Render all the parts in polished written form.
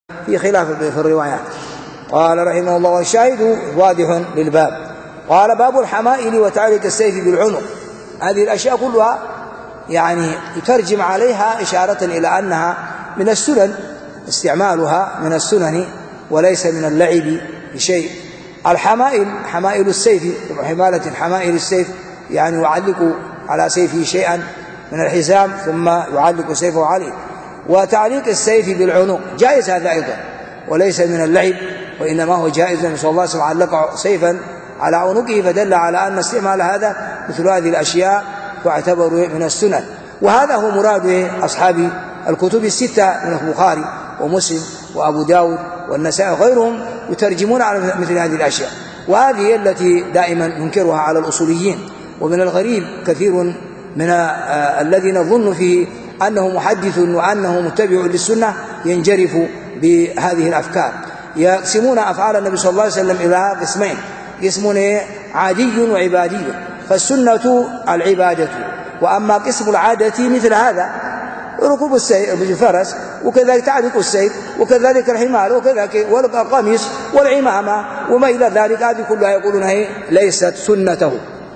في خلاف في الروايات. قال رحمه الله: والشاهد واضح للباب. قال: باب الحمائل وتعليق السيف بالعنق. هذه الأشياء كلها يعني يترجم عليها إشارة إلى أنها من السنن، استعمالها من السنن وليس من اللعب بشيء. الحمائل حمائل السيف، حمالة حمائل السيف يعني يعلق على سيفه شيئا من الحزام ثم يعلق سيفه عليه. وتعليق السيف بالعنق جائز هذا أيضا وليس من اللعب، وإنما هو جائز. النبي صلى الله عليه وسلم علق سيفا على عنقه، فدل على أن استعمال هذا مثل هذه الأشياء تعتبر من السنن. وهذا هو مراد أصحاب الكتب الستة من البخاري ومسلم وأبو داود والنسائي وغيرهم، يترجمون على مثل هذه الأشياء. وهذه التي دائما ننكرها على الأصوليين. ومن الغريب كثير من الذين نظن فيه أنه محدث وأنه متبع للسنة ينجرف بهذه الأفكار. يقسمون أفعال النبي صلى الله عليه وسلم إلى قسمين: قسم عادي وعبادي. فالسنة العبادة، وأما قسم العادة مثل هذا: ركوب الفرس، وكذلك تعليق السيف، وكذلك الحمار، وكذلك والقميص والعمامة وما إلى ذلك. هذه كلها يقولون هي ليست سنته.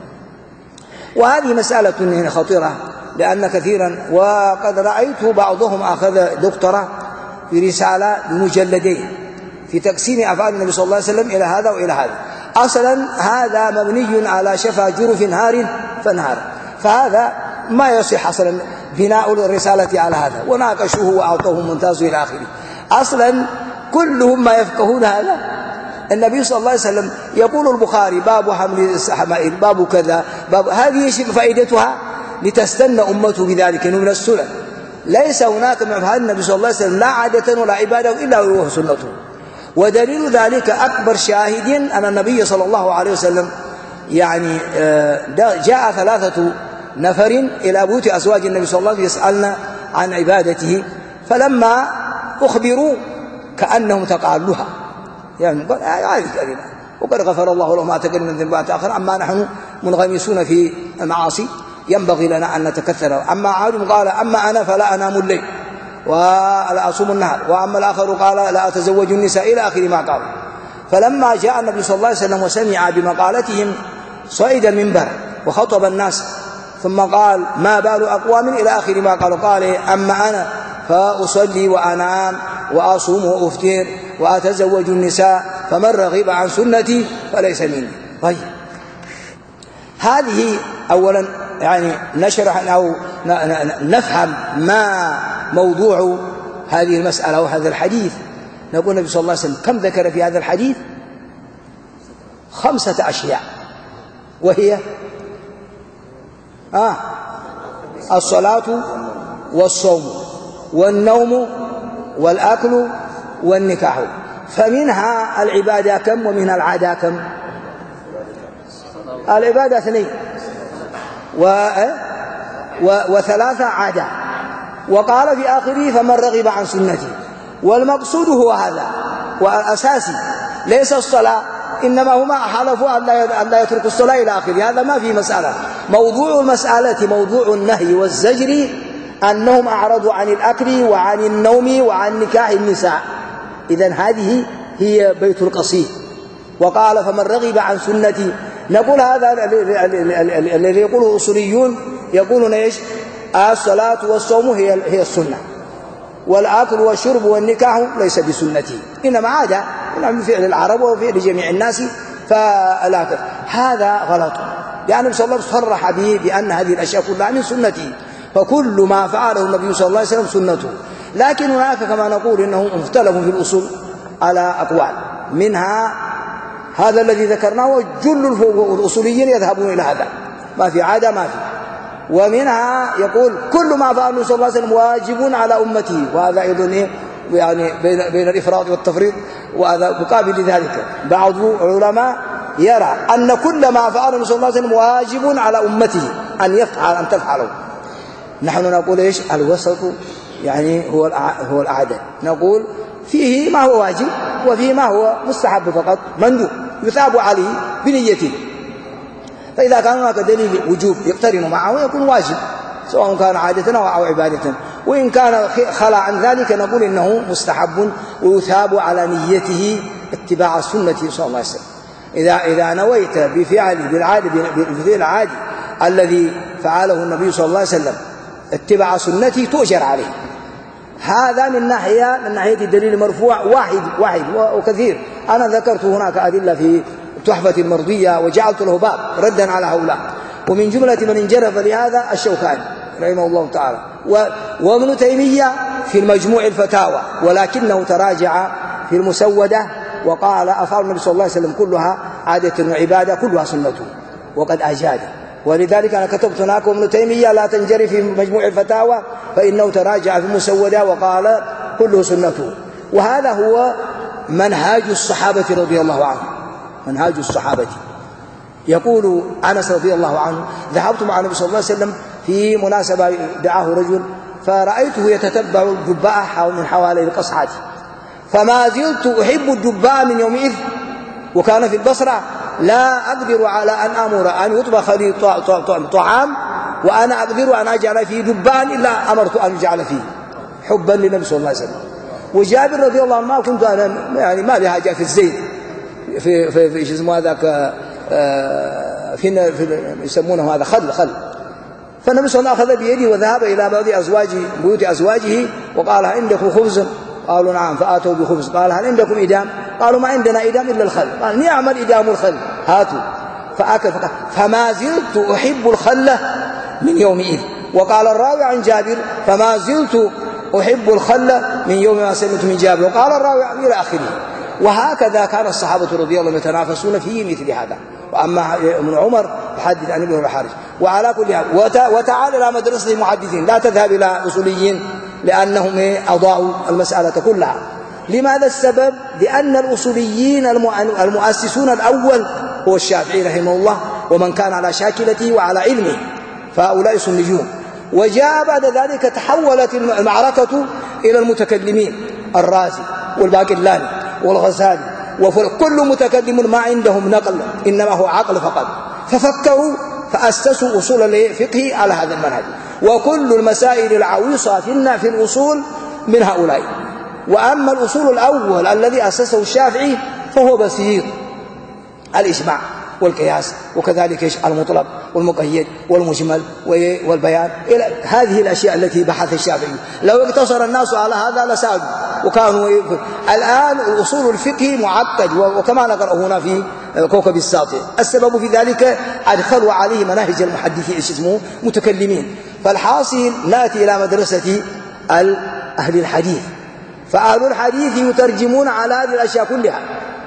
وهذه مسألة خطيرة، لأن كثيرا وقد رأيت بعضهم أخذ دكتوراه في رسالة بمجلدين في تقسيم أفعال النبي صلى الله عليه وسلم إلى هذا وإلى هذا. أصلا هذا مبني على شفا جرف نهار فانهار، فهذا ما يصح أصلا بناء الرسالة على هذا. وناقشوه وأعطوه ممتاز إلى آخره. أصلا كلهم ما يفقهون هذا. النبي صلى الله عليه وسلم يقول البخاري: باب حمل الحمائل، باب كذا، باب. هذه فائدتها لتستنى أمته بذلك إنه من السنن. ليس هناك من أفعال النبي صلى الله عليه وسلم لا عادة ولا عبادة إلا هو سنته. ودليل ذلك أكبر شاهد أن النبي صلى الله عليه وسلم يعني جاء 3 نفر إلى بيوت أزواج النبي صلى الله عليه وسلم يسألن عن عبادته، فلما أخبروا كأنهم تقالوها، يعني وقد غفر الله لهم ما تقدم من ذنب آخر. أما نحن منغمسون في المعاصي ينبغي لنا أن نتكثر. أما عاد قال: أما أنا فلا أنام الليل ولا أصوم النهار. وأما الآخر قال: لا أتزوج النساء، إلى آخر ما قال. فلما جاء النبي صلى الله عليه وسلم وسمع بمقالتهم صعد المنبر وخطب الناس، ثم قال: ما بال أقوام، إلى آخر ما قال. قال: أما أنا فأصلي وأنام وأصوم وأفطر وأتزوج النساء، فمن رغب عن سنتي فليس مني. طيب، هذه أولا يعني نشرح أو نفهم ما موضوع هذه المسألة وهذا الحديث. نقول النبي صلى الله عليه وسلم كم ذكر في هذا الحديث؟ 5 أشياء، وهي الصلاة والصوم والنوم والأكل والنكاح. فمنها العبادة كم ومنها العادة كم؟ العبادة 2 و3 عادة. وقال في آخره: فمن رغب عن سنتي. والمقصود هو هذا، والأساسي ليس الصلاة، إنما هما حلفوا أن لا يتركوا الصلاة إلى آخره. هذا ما في مسألة. موضوع المسألة موضوع النهي والزجر أنهم أعرضوا عن الأكل وعن النوم وعن نكاح النساء. إذن هذه هي بيت القصيد. وقال: فمن رغب عن سنتي. نقول هذا الذي يقوله الأصوليون، يقولون إيش؟ الصلاة والصوم هي السنة، والأكل والشرب والنكاح ليس بسنتي، إنما عادة من فعل العرب وفعل جميع الناس. فالآخر هذا غلط، لأن النبي صلى الله عليه وسلم صرح به بأن هذه الأشياء كلها من سنته، فكل ما فعله النبي صلى الله عليه وسلم سنته. لكن هناك كما نقول إنه مختلف في الأصول على أقوال، منها هذا الذي ذكرناه، وجل الأصوليين يذهبون إلى هذا، ما في عادة ما في. ومنها يقول: كل ما فعله النبي صلى الله عليه وسلم واجب على أمته. وهذا أيضا يعني بين الإفراط والتفريط، وهذا مقابل لذلك. بعض العلماء يرى أن كل ما فعله النبي صلى الله عليه وسلم واجب على أمته أن تفعله. نحن نقول إيش؟ الوسط يعني هو العادة. نقول فيه ما هو واجب وفيه ما هو مستحب فقط، مندوب يثاب عليه بنيته. فإذا كان هناك دليل وجوب يقترن معه يكون واجب، سواء كان عادة أو عبادة. وإن كان خلى عن ذلك نقول إنه مستحب ويثاب على نيته اتباع السنة صلى الله عليه وسلم. إذا نويت بفعل بالفعل العادي الذي فعله النبي صلى الله عليه وسلم اتباع سنته تؤجر عليه. هذا من ناحية الدليل المرفوع واحد وكثير. أنا ذكرت هناك أدلة في تحفة المرضية وجعلت له باب ردا على هؤلاء، ومن جملة من انجرف لهذا الشوكاني رحمه الله تعالى، وابن تيمية في المجموع الفتاوى، ولكنه تراجع في المسودة وقال أفعال النبي صلى الله عليه وسلم كلها عادة وعبادة كلها سنته، وقد أجاد. ولذلك أنا كتبت هناك وابن تيمية لا تنجري في مجموع الفتاوى فإنه تراجع في المسودة وقال كله سنته. وهذا هو منهاج الصحابة رضي الله عنهم، منهاج الصحابة. يقول أنس رضي الله عنه ذهبت مع النبي صلى الله عليه وسلم في مناسبة دعاه رجل فرأيته يتتبع الجباء من حوالي القصعة، فما زلت أحب الجباء من يومئذ، وكان في البصرة لا أقدر على أن أمر أن يطبخ لي طعام وأنا أقدر أن أجعل فيه جباء إلا أمرت أن يجعل فيه حبا للنبي صلى الله عليه وسلم. وجابر رضي الله عنه ما كنت أنا يعني ما لي حاجة في الزيت في شو اسمه هذاك في يسمونه هذا خل. فالنبي صلى الله عليه وسلم أخذ بيدي وذهب إلى بيوت أزواجه وقال عندكم خبز؟ قالوا نعم، فآتوا بخبز. قال هل عندكم إدام؟ قالوا ما عندنا إدام إلا الخل. قال نعم الإدام الخل، هاتوا. فأكل فما زلت أحب الخل من يومئذ. وقال الراوي عن جابر فما زلت أحب الخل من يوم ما سمعت من جابر. وقال الراوي إلى آخره. وهكذا كان الصحابة رضي الله عنهم يتنافسون في مثل هذا. وأما ابن عمر فحدث عن ابن الحارث. وعلى كل حال وتعال إلى مدرسة المحدثين، لا تذهب إلى أصوليين لأنهم أضاعوا المسألة كلها. لماذا السبب؟ لأن الأصوليين المؤسسون الأول هو الشافعي رحمه الله ومن كان على شاكلته وعلى علمه، فهؤلاء سنيون. وجاء بعد ذلك تحولت المعركة إلى المتكلمين، الرازي والباقلاني والغزالي وكل متكلم ما عندهم نقل إنما هو عقل فقط، ففكروا فأسسوا أصول الفقه على هذا المنهج. وكل المسائل العويصة في الأصول من هؤلاء. وأما الأصول الأول الذي أسسه الشافعي فهو بسيط، الإجماع والقياس وكذلك المطلق والمقيد والمجمل والبيان، هذه الأشياء التي بحث الشافعي. لو اقتصر الناس على هذا لسادوا وكانوا الآن الأصول الفقه معقد، وكما نقرأ هنا في كوكب الساطع. السبب في ذلك أدخلوا عليه مناهج المحدثين اسمه متكلمين. فالحاصل نأتي إلى مدرسة أهل الحديث، فأهل الحديث يترجمون على هذه الأشياء كلها.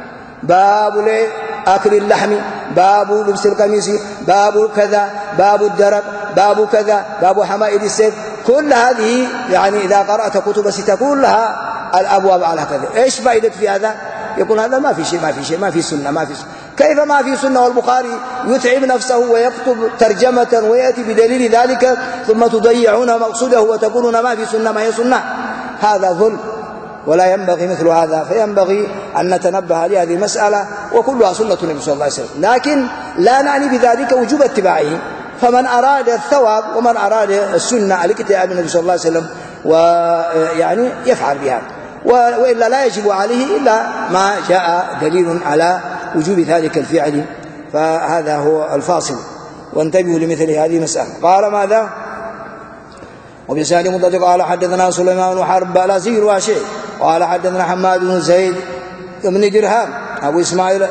باب أكل اللحم، باب لبس القميص، باب كذا، باب الدرق، باب كذا، باب حمائل السيف. كل هذه يعني إذا قرأت كتب ستكون لها الأبواب على كذا. إيش فائدة في هذا؟ يقول هذا ما في شيء، ما في سنة، ما في سنة. كيف ما في سنة والبخاري يتعب نفسه ويكتب ترجمة ويأتي بدليل ذلك ثم تضيعون مقصوده وتقولون ما في سنة، ما هي سنة؟ هذا ظلم ولا ينبغي مثل هذا. فينبغي أن نتنبه لهذه المسألة، وكلها سنة النبي صلى الله عليه وسلم، لكن لا نعني بذلك وجوب اتباعه. فمن أراد الثواب ومن أراد السنة الاقتداء بالنبي صلى الله عليه وسلم ويعني يفعل بها، وإلا لا يجب عليه إلا ما جاء دليل على وجوب ذلك الفعل. فهذا هو الفاصل، وانتبهوا لمثل هذه المسألة. قال ماذا؟ وبسند مضطرق قال حدثنا سليمان بن حرب الأزدي الواشعي قال حدثنا حماد بن زيد بن درهم أبو إسماعيل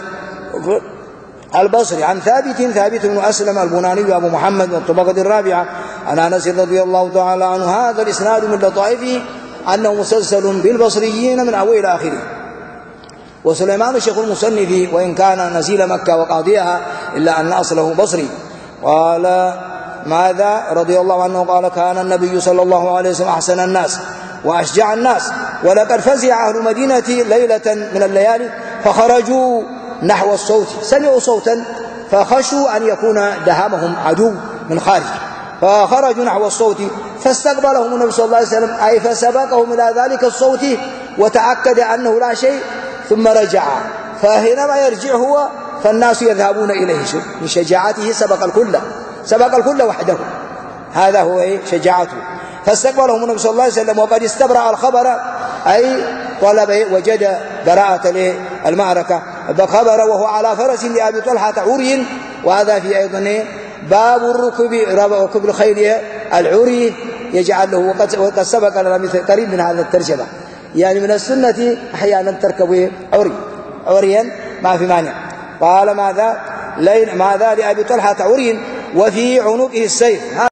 البصري عن ثابت بن أسلم البناني أبو محمد من الطبقة الرابعة عن أنس رضي الله تعالى عنه. هذا الإسناد من لطائفه أنه مسلسل بالبصريين من أول إلى آخره. وسليمان شيخ المصنف وإن كان نزيل مكة وقاضيها إلا أن أصله بصري. قال ماذا؟ رضي الله عنه قال كان النبي صلى الله عليه وسلم أحسن الناس وأشجع الناس، ولقد فزع أهل المدينة ليلة من الليالي فخرجوا نحو الصوت، سمعوا صوتا فخشوا أن يكون دهامهم عدو من خارج، فخرجوا نحو الصوت فاستقبلهم النبي صلى الله عليه وسلم، أي فسبقهم إلى ذلك الصوت وتأكد أنه لا شيء ثم رجع. فحينما يرجع هو فالناس يذهبون إليه من شجاعته، سبق الكل وحده، هذا هو شجاعته. فاستقبلهم النبي صلى الله عليه وسلم وقد استبرأ الخبر، أي طلب وجد براءة المعركة بخبر، وهو على فرس لأبي طلحة عري. وهذا في أيضا باب ركوب الخيل العري يجعل له، وقد سبق لنا مثل قريب من هذا الترجمة. يعني من السنة أحيانا تركب عريا ما في مانع. قال ماذا لأبي طلحة عري وفي عنقه السيف.